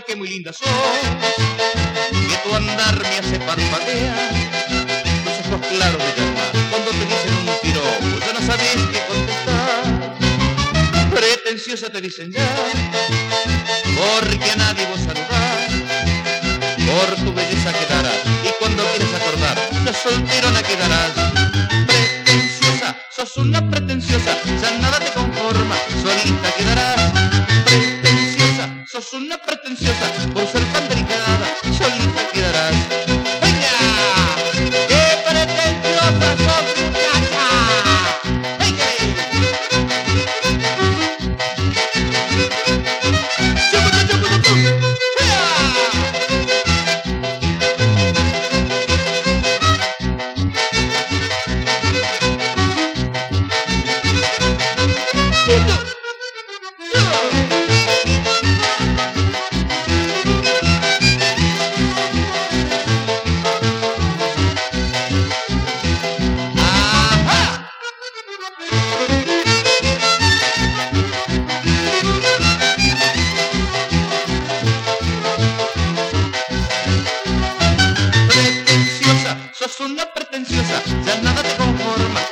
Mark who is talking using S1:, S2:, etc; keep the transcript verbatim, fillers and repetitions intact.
S1: que muy linda sos, que tu andar me hace parpadear, tus ojos claros de llamar, cuando te dicen un piropo, ya no sabes qué contestar, pretenciosa te dicen ya, porque a nadie vos saludás, por tu belleza quedarás, y cuando quieres acordar, la solterona quedarás. Pretenciosa, sos una pretenciosa, ya nada te conforma, solita quedarás. Pretenciosa, sos una pretenciosa, por ser tan delicada, solita quedarás. ¡Venga! ¡Qué pretenciosa sos, muchacha! ¡Venga! ¡Chucu, chucu, chucu! Sos una pretenciosa, ya nada te conforma,